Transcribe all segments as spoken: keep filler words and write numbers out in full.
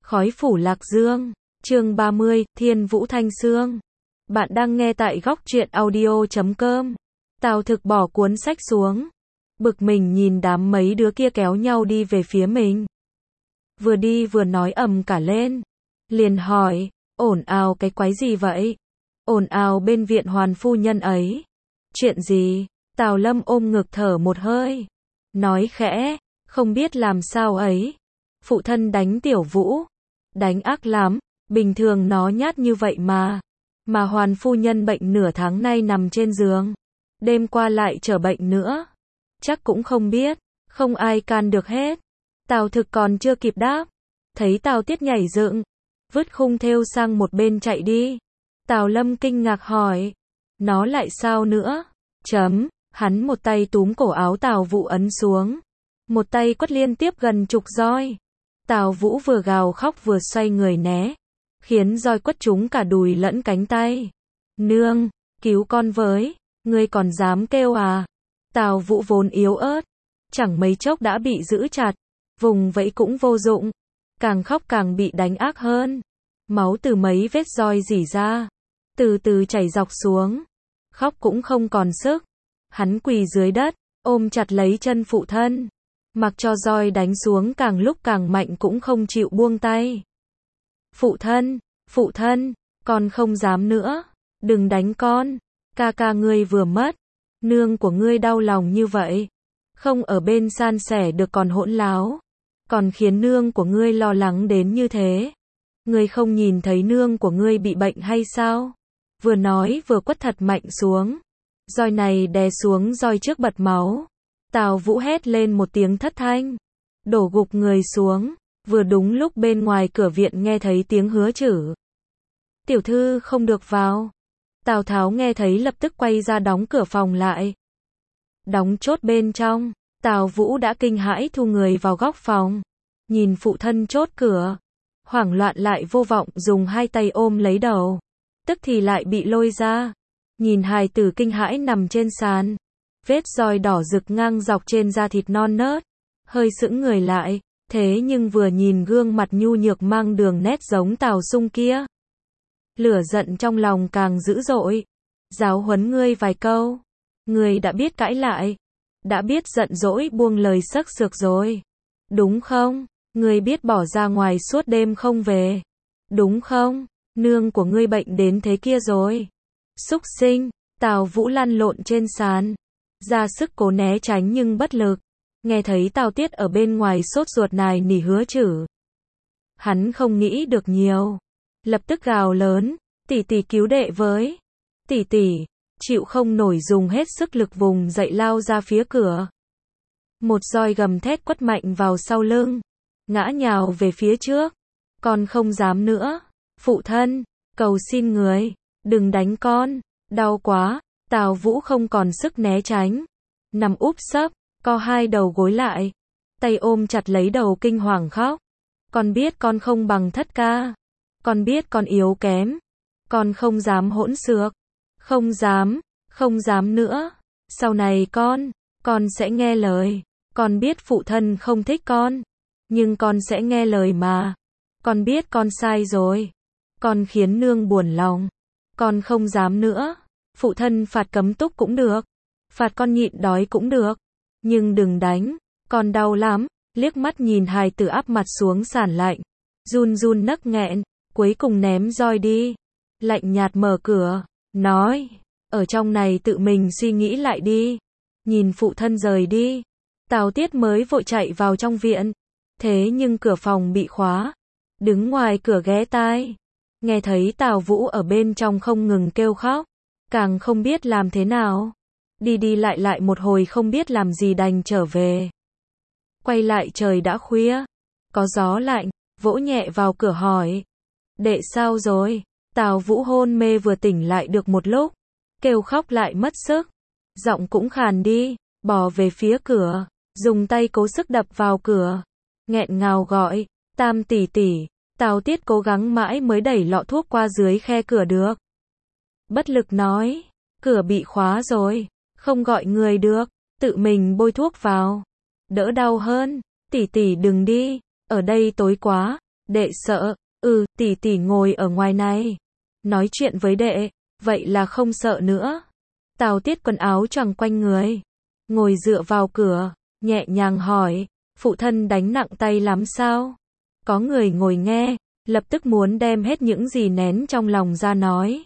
Khói phủ Lạc Dương, chương ba mươi, Thiên Vũ Thanh Xương. Bạn đang nghe tại góc truyện audio chấm com. Tào Thực bỏ cuốn sách xuống, bực mình nhìn đám mấy đứa kia kéo nhau đi về phía mình. Vừa đi vừa nói ầm cả lên. Liền hỏi, ồn ào cái quái gì vậy? Ồn ào bên viện hoàn phu nhân ấy. Chuyện gì? Tào Lâm ôm ngực thở một hơi. Nói khẽ, không biết làm sao ấy. Phụ thân đánh Tiểu Vũ. Đánh ác lắm, bình thường nó nhát như vậy mà. Mà hoàn phu nhân bệnh nửa tháng nay nằm trên giường. Đêm qua lại trở bệnh nữa. Chắc cũng không biết, không ai can được hết. Tào Thực còn chưa kịp đáp. Thấy Tào Tiết nhảy dựng, vứt khung thêu sang một bên chạy đi. Tào Lâm kinh ngạc hỏi, nó lại sao nữa? Chấm, hắn một tay túm cổ áo Tào Vũ ấn xuống. Một tay quất liên tiếp gần chục roi. Tào Vũ vừa gào khóc vừa xoay người né, khiến roi quất trúng cả đùi lẫn cánh tay. Nương, cứu con với, ngươi còn dám kêu à? Tào Vũ vốn yếu ớt, chẳng mấy chốc đã bị giữ chặt, vùng vẫy cũng vô dụng, càng khóc càng bị đánh ác hơn. Máu từ mấy vết roi rỉ ra, từ từ chảy dọc xuống, khóc cũng không còn sức. Hắn quỳ dưới đất, ôm chặt lấy chân phụ thân, mặc cho roi đánh xuống càng lúc càng mạnh cũng không chịu buông tay. Phụ thân, phụ thân, con không dám nữa, đừng đánh con, ca ca ngươi vừa mất, nương của ngươi đau lòng như vậy, không ở bên san sẻ được còn hỗn láo, còn khiến nương của ngươi lo lắng đến như thế. Ngươi không nhìn thấy nương của ngươi bị bệnh hay sao? Vừa nói vừa quất thật mạnh xuống, roi này đè xuống roi trước bật máu. Tào Vũ hét lên một tiếng thất thanh, đổ gục người xuống, vừa đúng lúc bên ngoài cửa viện nghe thấy tiếng hứa chử. Tiểu thư không được vào. Tào Tháo nghe thấy lập tức quay ra đóng cửa phòng lại. Đóng chốt bên trong, Tào Vũ đã kinh hãi thu người vào góc phòng. Nhìn phụ thân chốt cửa, hoảng loạn lại vô vọng dùng hai tay ôm lấy đầu. Tức thì lại bị lôi ra. Nhìn hài tử kinh hãi nằm trên sàn. Vết roi đỏ rực ngang dọc trên da thịt non nớt, hơi sững người lại, thế nhưng vừa nhìn gương mặt nhu nhược mang đường nét giống Tào Sung kia. Lửa giận trong lòng càng dữ dội. Giáo huấn ngươi vài câu, ngươi đã biết cãi lại, đã biết giận dỗi buông lời sắc sược rồi, đúng không? Ngươi biết bỏ ra ngoài suốt đêm không về, đúng không? Nương của ngươi bệnh đến thế kia rồi. Súc sinh. Tào Vũ lăn lộn trên sàn, ra sức cố né tránh nhưng bất lực. Nghe thấy Tào Tiết ở bên ngoài sốt ruột nài nỉ hứa chử. Hắn không nghĩ được nhiều, lập tức gào lớn, tỷ tỷ cứu đệ với. Tỷ tỷ, chịu không nổi dùng hết sức lực vùng dậy lao ra phía cửa. Một roi gầm thét quất mạnh vào sau lưng, ngã nhào về phía trước. Con không dám nữa, phụ thân, cầu xin người, đừng đánh con, đau quá. Tào Vũ không còn sức né tránh, nằm úp sấp, co hai đầu gối lại, tay ôm chặt lấy đầu kinh hoàng khóc. Con biết con không bằng thất ca, con biết con yếu kém, con không dám hỗn xược, không dám, không dám nữa. Sau này con, con sẽ nghe lời. Con biết phụ thân không thích con, nhưng con sẽ nghe lời mà. Con biết con sai rồi, con khiến nương buồn lòng, con không dám nữa. Phụ thân phạt cấm túc cũng được, phạt con nhịn đói cũng được, nhưng đừng đánh, con đau lắm. Liếc mắt nhìn hài tử áp mặt xuống sàn lạnh, run run nấc nghẹn, cuối cùng ném roi đi, lạnh nhạt mở cửa, nói, ở trong này tự mình suy nghĩ lại đi. Nhìn phụ thân rời đi, Tào Tiết mới vội chạy vào trong viện, thế nhưng cửa phòng bị khóa, đứng ngoài cửa ghé tai, nghe thấy Tào Vũ ở bên trong không ngừng kêu khóc. Càng không biết làm thế nào. Đi đi lại lại một hồi không biết làm gì đành trở về. Quay lại trời đã khuya. Có gió lạnh, vỗ nhẹ vào cửa hỏi. Đệ sao rồi? Tào Vũ hôn mê vừa tỉnh lại được một lúc. Kêu khóc lại mất sức. Giọng cũng khàn đi, bò về phía cửa. Dùng tay cố sức đập vào cửa. Nghẹn ngào gọi, Tam tỷ tỷ. Tào Tiết cố gắng mãi mới đẩy lọ thuốc qua dưới khe cửa được. Bất lực nói, cửa bị khóa rồi, không gọi người được, tự mình bôi thuốc vào, đỡ đau hơn. Tỷ tỷ đừng đi, ở đây tối quá, Đệ sợ, ừ, tỷ tỷ ngồi ở ngoài này. Nói chuyện với đệ, vậy là không sợ nữa. Tào Tiết quần áo choàng quanh người. Ngồi dựa vào cửa, nhẹ nhàng hỏi, phụ thân đánh nặng tay lắm sao? Có người ngồi nghe, lập tức muốn đem hết những gì nén trong lòng ra nói.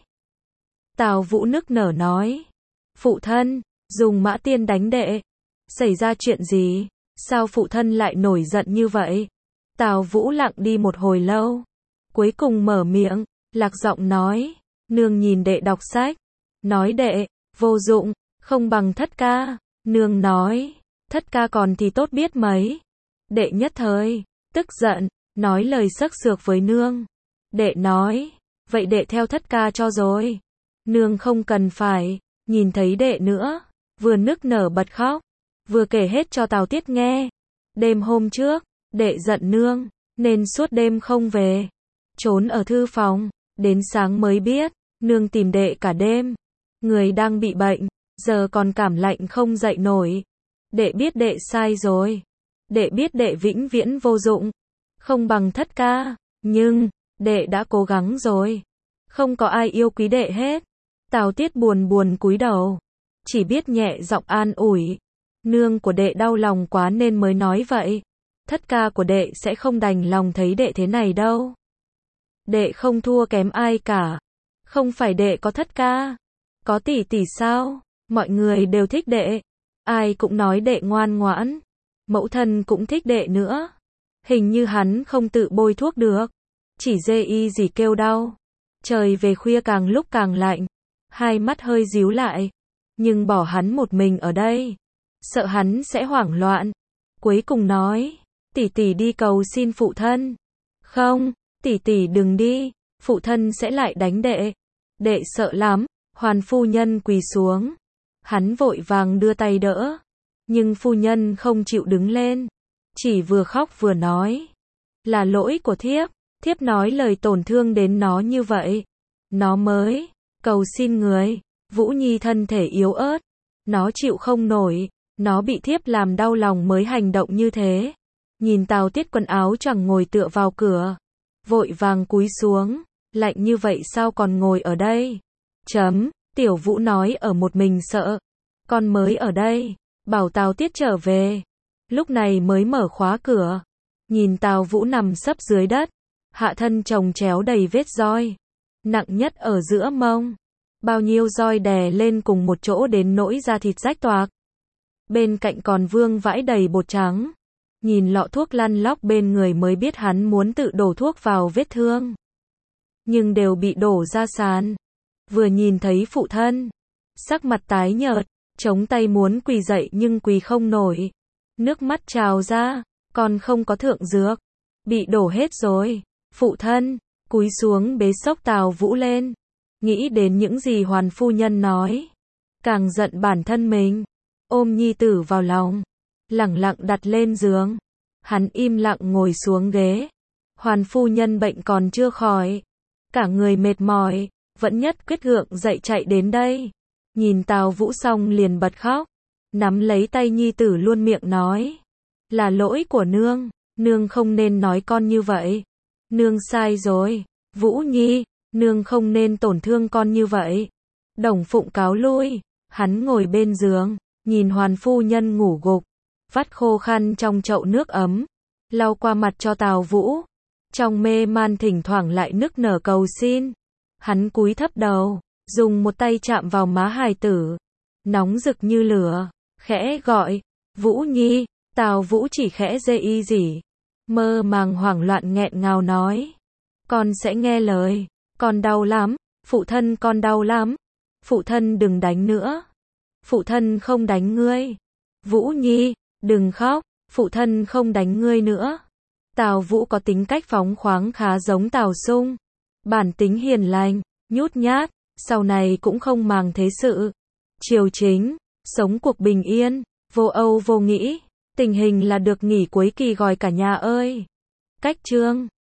Tào Vũ nức nở nói, phụ thân, dùng mã tiên đánh đệ. Xảy ra chuyện gì? Sao phụ thân lại nổi giận như vậy? Tào Vũ lặng đi một hồi lâu. Cuối cùng mở miệng, lạc giọng nói, nương nhìn đệ đọc sách. Nói đệ, vô dụng, không bằng thất ca. Nương nói, thất ca còn thì tốt biết mấy. Đệ nhất thời, tức giận, nói lời sắc sược với nương. Đệ nói, vậy đệ theo thất ca cho rồi. Nương không cần phải, nhìn thấy đệ nữa, vừa nức nở bật khóc, vừa kể hết cho Tào Tiết nghe. Đêm hôm trước, đệ giận nương, nên suốt đêm không về. Trốn ở thư phòng, đến sáng mới biết, nương tìm đệ cả đêm. Người đang bị bệnh, giờ còn cảm lạnh không dậy nổi. Đệ biết đệ sai rồi. Đệ biết đệ vĩnh viễn vô dụng, không bằng thất ca. Nhưng, đệ đã cố gắng rồi. Không có ai yêu quý đệ hết. Tào Tiết buồn buồn cúi đầu, chỉ biết nhẹ giọng an ủi. Nương của đệ đau lòng quá nên mới nói vậy. Thất ca của đệ sẽ không đành lòng thấy đệ thế này đâu. Đệ không thua kém ai cả. Không phải đệ có thất ca, có tỷ tỷ sao? Mọi người đều thích đệ. Ai cũng nói đệ ngoan ngoãn. Mẫu thân cũng thích đệ nữa. Hình như hắn không tự bôi thuốc được. Chỉ dê y gì kêu đau. Trời về khuya càng lúc càng lạnh. Hai mắt hơi díu lại. Nhưng bỏ hắn một mình ở đây. Sợ hắn sẽ hoảng loạn. Cuối cùng nói, tỷ tỷ đi cầu xin phụ thân. Không, tỷ tỷ đừng đi. Phụ thân sẽ lại đánh đệ. Đệ sợ lắm. Hoàn phu nhân quỳ xuống. Hắn vội vàng đưa tay đỡ. Nhưng phu nhân không chịu đứng lên. Chỉ vừa khóc vừa nói. Là lỗi của thiếp. Thiếp nói lời tổn thương đến nó như vậy. Nó mới cầu xin người. Vũ Nhi thân thể yếu ớt. Nó chịu không nổi. Nó bị thiếp làm đau lòng mới hành động như thế. Nhìn Tào Tiết quần áo choàng ngồi tựa vào cửa. Vội vàng cúi xuống. Lạnh như vậy sao còn ngồi ở đây? Chấm. Tiểu Vũ nói ở một mình sợ. Con mới ở đây. Bảo Tào Tiết trở về. Lúc này mới mở khóa cửa. Nhìn Tào Vũ nằm sấp dưới đất. Hạ thân chồng chéo đầy vết roi. Nặng nhất ở giữa mông. Bao nhiêu roi đè lên cùng một chỗ đến nỗi da thịt rách toạc. Bên cạnh còn vương vãi đầy bột trắng. Nhìn lọ thuốc lăn lóc bên người mới biết hắn muốn tự đổ thuốc vào vết thương. Nhưng đều bị đổ ra sàn. Vừa nhìn thấy phụ thân. Sắc mặt tái nhợt. Chống tay muốn quỳ dậy nhưng quỳ không nổi. Nước mắt trào ra. Còn không có thượng dược. Bị đổ hết rồi. Phụ thân. Cúi xuống bế xốc Tào Vũ lên. Nghĩ đến những gì Hoàn phu nhân nói. Càng giận bản thân mình. Ôm nhi tử vào lòng. Lẳng lặng đặt lên giường. Hắn im lặng ngồi xuống ghế. Hoàn phu nhân bệnh còn chưa khỏi. Cả người mệt mỏi. Vẫn nhất quyết gượng dậy chạy đến đây. Nhìn Tào Vũ xong liền bật khóc. Nắm lấy tay nhi tử luôn miệng nói. Là lỗi của nương. Nương không nên nói con như vậy. Nương sai rồi. Vũ Nhi, nương không nên tổn thương con như vậy. Đồng Phụng cáo lui. Hắn ngồi bên giường. Nhìn Hoàn phu nhân ngủ gục. Vắt khô khăn trong chậu nước ấm. Lau qua mặt cho Tào Vũ. Trong mê man thỉnh thoảng lại nức nở cầu xin. Hắn cúi thấp đầu. Dùng một tay chạm vào má hài tử. Nóng rực như lửa. Khẽ gọi. Vũ Nhi. Tào Vũ chỉ khẽ dê y gì. Mơ màng hoảng loạn nghẹn ngào nói. Con sẽ nghe lời. Con đau lắm. Phụ thân con đau lắm. Phụ thân đừng đánh nữa. Phụ thân không đánh ngươi. Vũ Nhi, đừng khóc. Phụ thân không đánh ngươi nữa. Tào Vũ có tính cách phóng khoáng khá giống Tào Sung. Bản tính hiền lành, nhút nhát, sau này cũng không màng thế sự. Triều chính, sống cuộc bình yên, vô âu vô nghĩ. Tình hình là được nghỉ cuối kỳ gọi cả nhà ơi. Cách chương